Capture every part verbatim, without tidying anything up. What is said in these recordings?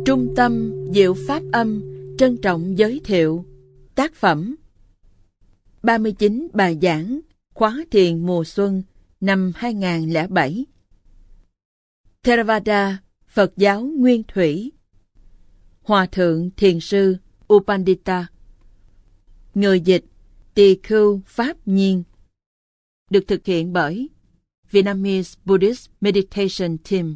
Trung tâm Diệu Pháp Âm trân trọng giới thiệu tác phẩm ba mươi chín bài giảng khóa thiền mùa xuân năm hai nghìn không trăm lẻ bảy. Theravada, Phật giáo Nguyên Thủy. Hòa thượng Thiền sư U Pandita. Người dịch Tỳ Khưu Pháp Nhiên. Được thực hiện bởi Vietnamese Buddhist Meditation Team.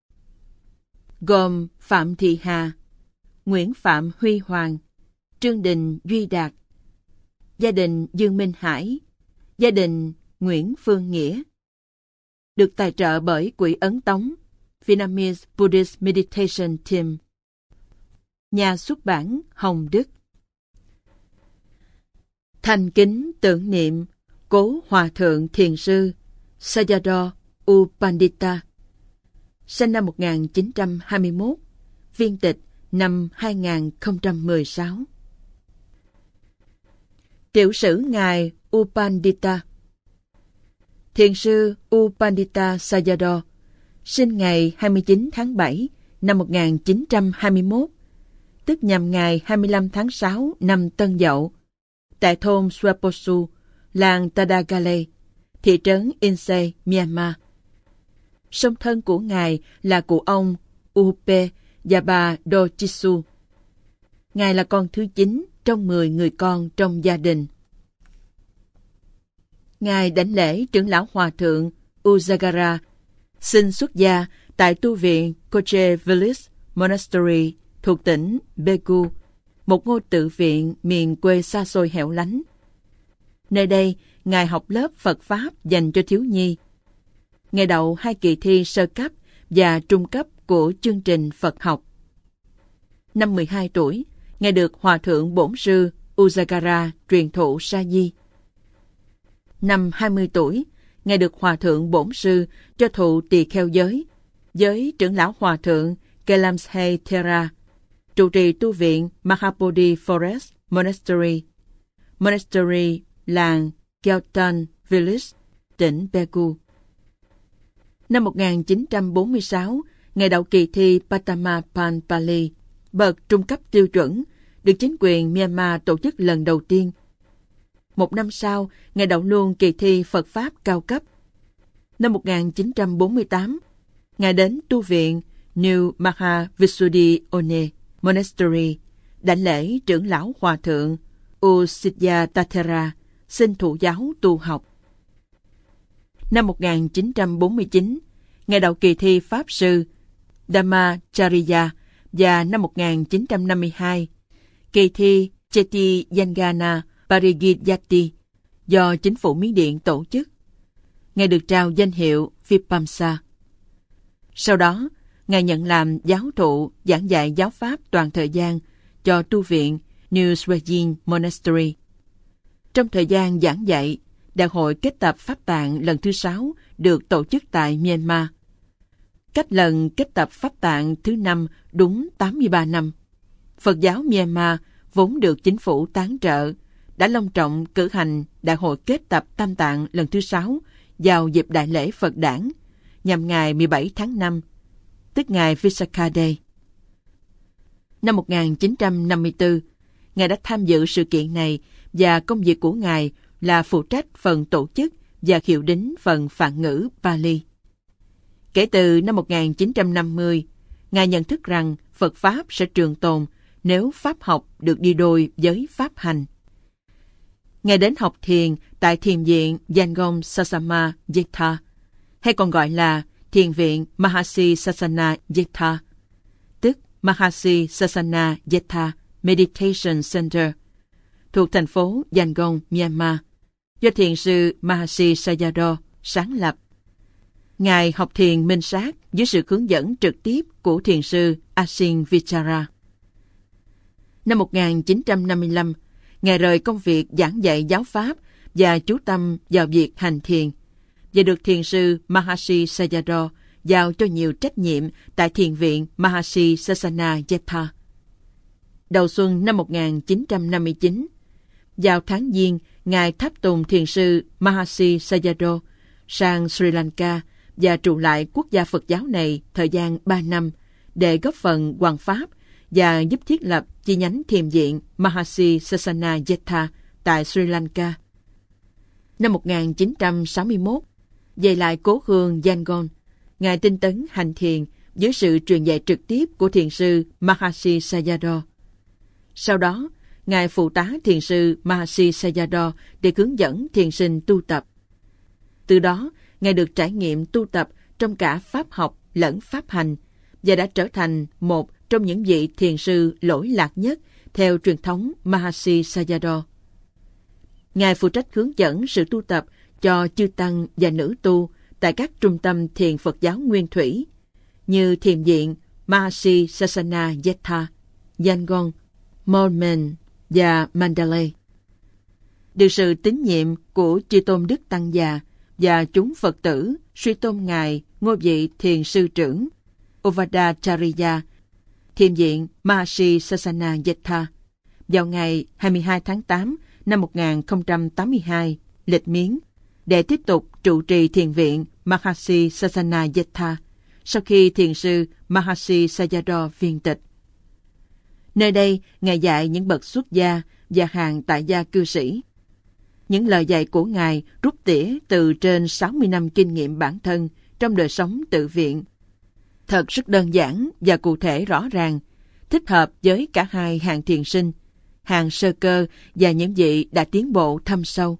Gồm Phạm Thị Hà, Nguyễn Phạm Huy Hoàng, Trương Đình Duy Đạt, gia đình Dương Minh Hải, gia đình Nguyễn Phương Nghĩa. Được tài trợ bởi Quỹ Ấn Tống, Vietnamese Buddhist Meditation Team. Nhà xuất bản Hồng Đức. Thành kính tưởng niệm cố Hòa thượng Thiền sư Sayadaw U Pandita, sinh năm một nghìn chín trăm hai mươi mốt, viên tịch năm hai nghìn không trăm mười sáu. Tiểu sử ngài U Pandita. Thiền sư U Pandita Sayadaw sinh ngày hai mươi chín tháng bảy năm một nghìn chín trăm hai mươi mốt, tức nhằm ngày hai mươi lăm tháng sáu năm Tân Dậu, tại thôn Swaposu, làng Tadagale, thị trấn Inse, Myanmar. Song thân của ngài là cụ ông Uhupe và bà Dochisu. Ngài là con thứ chín trong mười người con trong gia đình. Ngài đảnh lễ trưởng lão hòa thượng Ujagara xin xuất gia tại tu viện Koche Village Monastery thuộc tỉnh Daegu, một ngôi tự viện miền quê xa xôi hẻo lánh. Nơi đây, ngài học lớp Phật Pháp dành cho thiếu nhi. Ngài đậu hai kỳ thi sơ cấp và trung cấp của chương trình Phật học. Năm mười hai tuổi, ngài được Hòa thượng Bổn sư Ujagara truyền thụ sa di. Năm hai mươi tuổi, ngài được Hòa thượng Bổn sư cho thụ tỳ kheo giới, với trưởng lão Hòa thượng Kelamse Thera, trụ trì tu viện Mahabodhi Forest Monastery, Monastery làng Gyaltan Village, tỉnh Daegu. Năm một nghìn chín trăm bốn mươi sáu, ngài đậu kỳ thi Patamapan Pali, bậc trung cấp tiêu chuẩn, được chính quyền Myanmar tổ chức lần đầu tiên. Một năm sau, ngài đậu luôn kỳ thi Phật Pháp cao cấp. Năm một nghìn chín trăm bốn mươi tám, ngài đến tu viện New Mahavisuddhi One Monastery, đảnh lễ trưởng lão hòa thượng Usiddhya-tathera xin thụ giáo tu học. Năm một nghìn chín trăm bốn mươi chín, ngài đậu kỳ thi Pháp sư Dhammacharya, và năm một nghìn chín trăm năm mươi hai, kỳ thi Cheti Yangana Parigidyati do chính phủ Miến Điện tổ chức. Ngài được trao danh hiệu Vipamsa. Sau đó, ngài nhận làm giáo thụ giảng dạy giáo pháp toàn thời gian cho tu viện New Swajin Monastery. Trong thời gian giảng dạy, Đại hội kết tập Pháp Tạng lần thứ sáu được tổ chức tại Myanmar. Cách lần kết tập Pháp Tạng thứ năm đúng tám mươi ba năm, Phật giáo Myanmar vốn được chính phủ tán trợ, đã long trọng cử hành Đại hội kết tập Tam Tạng lần thứ sáu vào dịp Đại lễ Phật Đản, nhằm ngày mười bảy tháng năm, tức ngày Visakha Day. Năm một nghìn chín trăm năm mươi tư, ngài đã tham dự sự kiện này và công việc của ngài là phụ trách phần tổ chức và hiệu đính phần phạn ngữ Pali. Kể từ năm một nghìn chín trăm năm mươi, ngài nhận thức rằng Phật Pháp sẽ trường tồn nếu Pháp học được đi đôi với Pháp hành. Ngài đến học thiền tại thiền viện Yangon Sasama Yetha, hay còn gọi là thiền viện Mahasi Sasana Yetha, tức Mahasi Sasana Yetha Meditation Center, thuộc thành phố Yangon, Myanmar, do thiền sư Mahasi Sayadaw sáng lập. Ngài học thiền minh sát dưới sự hướng dẫn trực tiếp của thiền sư Asin Vichara. Năm một nghìn chín trăm năm mươi lăm, ngài rời công việc giảng dạy giáo pháp và chú tâm vào việc hành thiền, và được thiền sư Mahasi Sayadaw giao cho nhiều trách nhiệm tại thiền viện Mahasi Sasana Yetha. Đầu xuân năm một nghìn chín trăm năm mươi chín, vào tháng Giêng, ngài tháp tùng thiền sư Mahasi Sayadaw sang Sri Lanka và trụ lại quốc gia Phật giáo này thời gian ba năm để góp phần hoằng pháp và giúp thiết lập chi nhánh thiền viện Mahasi Sasana Yetha tại Sri Lanka. Năm một nghìn chín trăm sáu mươi mốt, về lại cố hương Yangon, Ngài tinh tấn hành thiền dưới sự truyền dạy trực tiếp của thiền sư Mahasi Sayadaw. Sau đó, Ngài phụ tá thiền sư Mahasi Sayadaw để hướng dẫn thiền sinh tu tập. Từ đó, Ngài được trải nghiệm tu tập trong cả pháp học lẫn pháp hành và đã trở thành một trong những vị thiền sư lỗi lạc nhất theo truyền thống Mahasi Sayadaw. Ngài phụ trách hướng dẫn sự tu tập cho chư tăng và nữ tu tại các trung tâm thiền Phật giáo nguyên thủy như thiền viện Mahasi Sasana Yetha, Yangon, Moulmein và Mandalay. Được sự tín nhiệm của chư tôn đức tăng già và chúng Phật tử suy tôn Ngài ngôi vị thiền sư trưởng Ovadacharya, thiền viện Mahasi Sasana Yetha, vào ngày hai mươi hai tháng tám năm một nghìn không trăm tám mươi hai, lịch miến, để tiếp tục trụ trì thiền viện Mahasi Sasana Yetha sau khi thiền sư Mahasi Sayadaw viên tịch. Nơi đây, Ngài dạy những bậc xuất gia và hàng tại gia cư sĩ. Những lời dạy của Ngài rút tỉa từ trên sáu mươi năm kinh nghiệm bản thân trong đời sống tự viện. Thật rất đơn giản và cụ thể rõ ràng, thích hợp với cả hai hàng thiền sinh, hàng sơ cơ và những vị đã tiến bộ thâm sâu.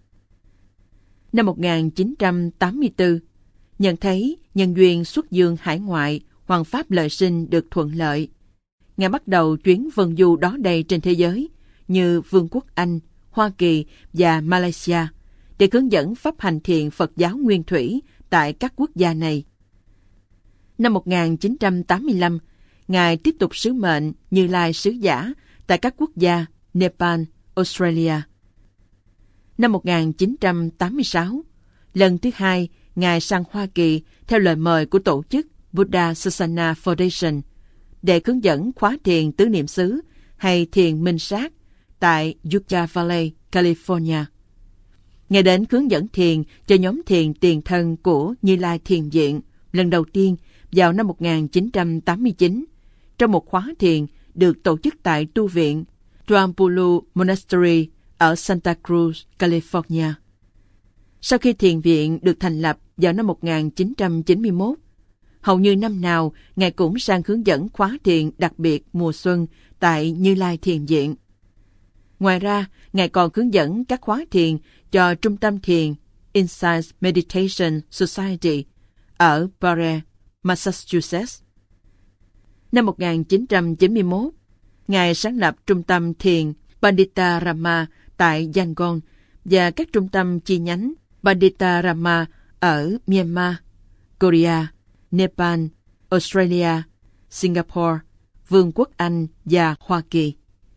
Năm một nghìn chín trăm tám mươi tư, nhận thấy nhân duyên xuất dương hải ngoại, Hoàng Pháp Lợi Sinh được thuận lợi. Ngài bắt đầu chuyến vân du đó đây trên thế giới, như Vương quốc Anh, Hoa Kỳ và Malaysia, để hướng dẫn pháp hành thiền Phật giáo nguyên thủy tại các quốc gia này. Năm một nghìn chín trăm tám mươi lăm, Ngài tiếp tục sứ mệnh Như Lai sứ giả tại các quốc gia Nepal, Australia. Năm một nghìn chín trăm tám mươi sáu, lần thứ hai, Ngài sang Hoa Kỳ theo lời mời của tổ chức Buddha Sasana Foundation để hướng dẫn khóa thiền tứ niệm xứ hay thiền minh sát tại Yucca Valley, California. Ngài đến hướng dẫn thiền cho nhóm thiền tiền thân của Như Lai Thiền Viện lần đầu tiên vào năm một nghìn chín trăm tám mươi chín trong một khóa thiền được tổ chức tại tu viện Tuampulu Monastery ở Santa Cruz, California. Sau khi thiền viện được thành lập vào năm một nghìn chín trăm chín mươi mốt, hầu như năm nào Ngài cũng sang hướng dẫn khóa thiền đặc biệt mùa xuân tại Như Lai Thiền Viện. Ngoài ra, Ngài còn hướng dẫn các khóa thiền cho Trung tâm Thiền Insight Meditation Society ở Barre, Massachusetts. Năm một nghìn chín trăm chín mươi mốt, Ngài sáng lập Trung tâm Thiền Pandita Rama tại Yangon và các trung tâm chi nhánh Pandita Rama ở Myanmar, Korea, Nepal, Australia, Singapore, Vương quốc Anh và Hoa Kỳ.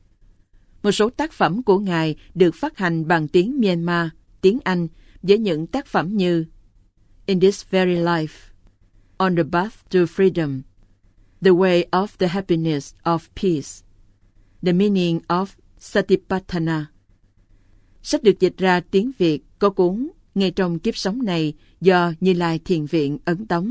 Một số tác phẩm của Ngài được phát hành bằng tiếng Myanmar, tiếng Anh với những tác phẩm như In This Very Life, On the Path to Freedom, The Way of the Happiness of Peace, The Meaning of Satipatthana. Sách được dịch ra tiếng Việt có cuốn Ngay trong kiếp sống này do Như Lai Thiền Viện ấn tống.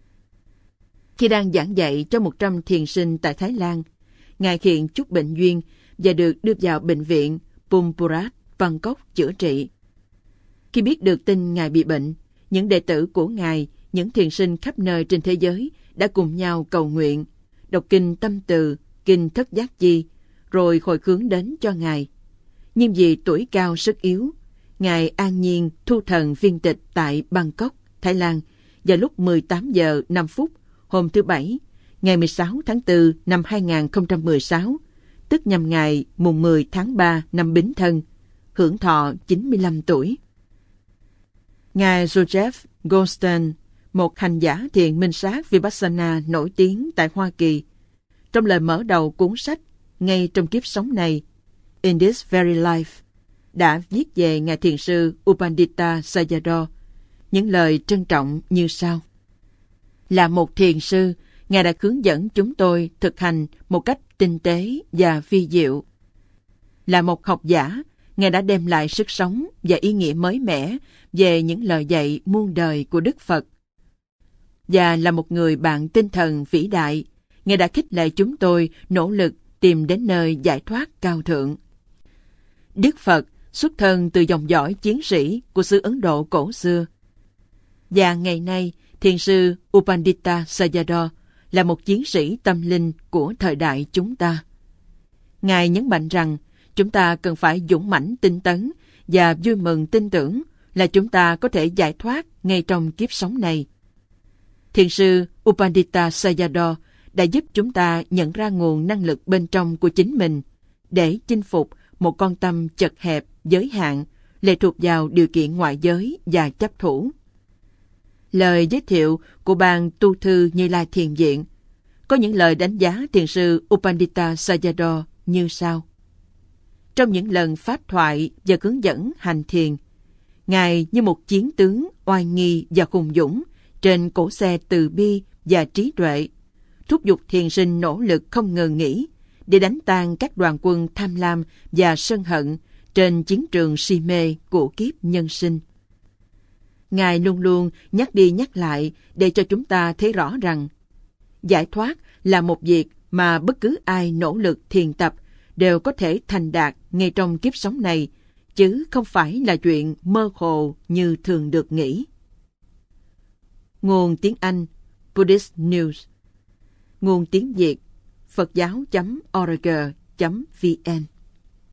Khi đang giảng dạy cho một trăm thiền sinh tại Thái Lan, Ngài hiện chút bệnh duyên và được đưa vào bệnh viện Bumpurat, Bangkok chữa trị. Khi biết được tin Ngài bị bệnh, những đệ tử của Ngài, những thiền sinh khắp nơi trên thế giới đã cùng nhau cầu nguyện, đọc kinh Tâm Từ, kinh Thất Giác Chi, rồi hồi hướng đến cho Ngài. Nhưng vì tuổi cao sức yếu, Ngài an nhiên thu thần viên tịch tại Bangkok, Thái Lan vào lúc mười tám giờ năm phút hôm thứ Bảy, ngày mười sáu tháng tư năm hai nghìn không trăm mười sáu, tức nhằm ngày mùng mười tháng ba năm Bính Thân, hưởng thọ chín mươi lăm tuổi. Ngài Joseph Goldstein, một hành giả thiền minh sát Vipassana nổi tiếng tại Hoa Kỳ, trong lời mở đầu cuốn sách Ngay trong kiếp sống này, In This Very Life, đã viết về Ngài Thiền sư U Pandita Sayadaw những lời trân trọng như sau. Là một thiền sư, Ngài đã hướng dẫn chúng tôi thực hành một cách tinh tế và vi diệu. Là một học giả, Ngài đã đem lại sức sống và ý nghĩa mới mẻ về những lời dạy muôn đời của Đức Phật. Và là một người bạn tinh thần vĩ đại, Ngài đã khích lệ chúng tôi nỗ lực tìm đến nơi giải thoát cao thượng. Đức Phật xuất thân từ dòng dõi chiến sĩ của xứ Ấn Độ cổ xưa. Và ngày nay, Thiền sư U Pandita Sayadaw là một chiến sĩ tâm linh của thời đại chúng ta. Ngài nhấn mạnh rằng chúng ta cần phải dũng mãnh tinh tấn và vui mừng tin tưởng là chúng ta có thể giải thoát ngay trong kiếp sống này. Thiền sư U Pandita Sayadaw đã giúp chúng ta nhận ra nguồn năng lực bên trong của chính mình để chinh phục một con tâm chật hẹp, giới hạn, lệ thuộc vào điều kiện ngoại giới và chấp thủ. Lời giới thiệu của ban tu thư Như Lai Thiền Viện có những lời đánh giá thiền sư U Pandita Sayadaw như sau. Trong những lần pháp thoại và hướng dẫn hành thiền, Ngài như một chiến tướng oai nghi và hùng dũng trên cỗ xe từ bi và trí tuệ, thúc giục thiền sinh nỗ lực không ngừng nghỉ để đánh tan các đoàn quân tham lam và sân hận trên chiến trường si mê của kiếp nhân sinh. Ngài luôn luôn nhắc đi nhắc lại để cho chúng ta thấy rõ rằng giải thoát là một việc mà bất cứ ai nỗ lực thiền tập đều có thể thành đạt ngay trong kiếp sống này, chứ không phải là chuyện mơ hồ như thường được nghĩ. Nguồn tiếng Anh Buddhist News. Nguồn tiếng Việt Phật giáo chấm org chấm vn.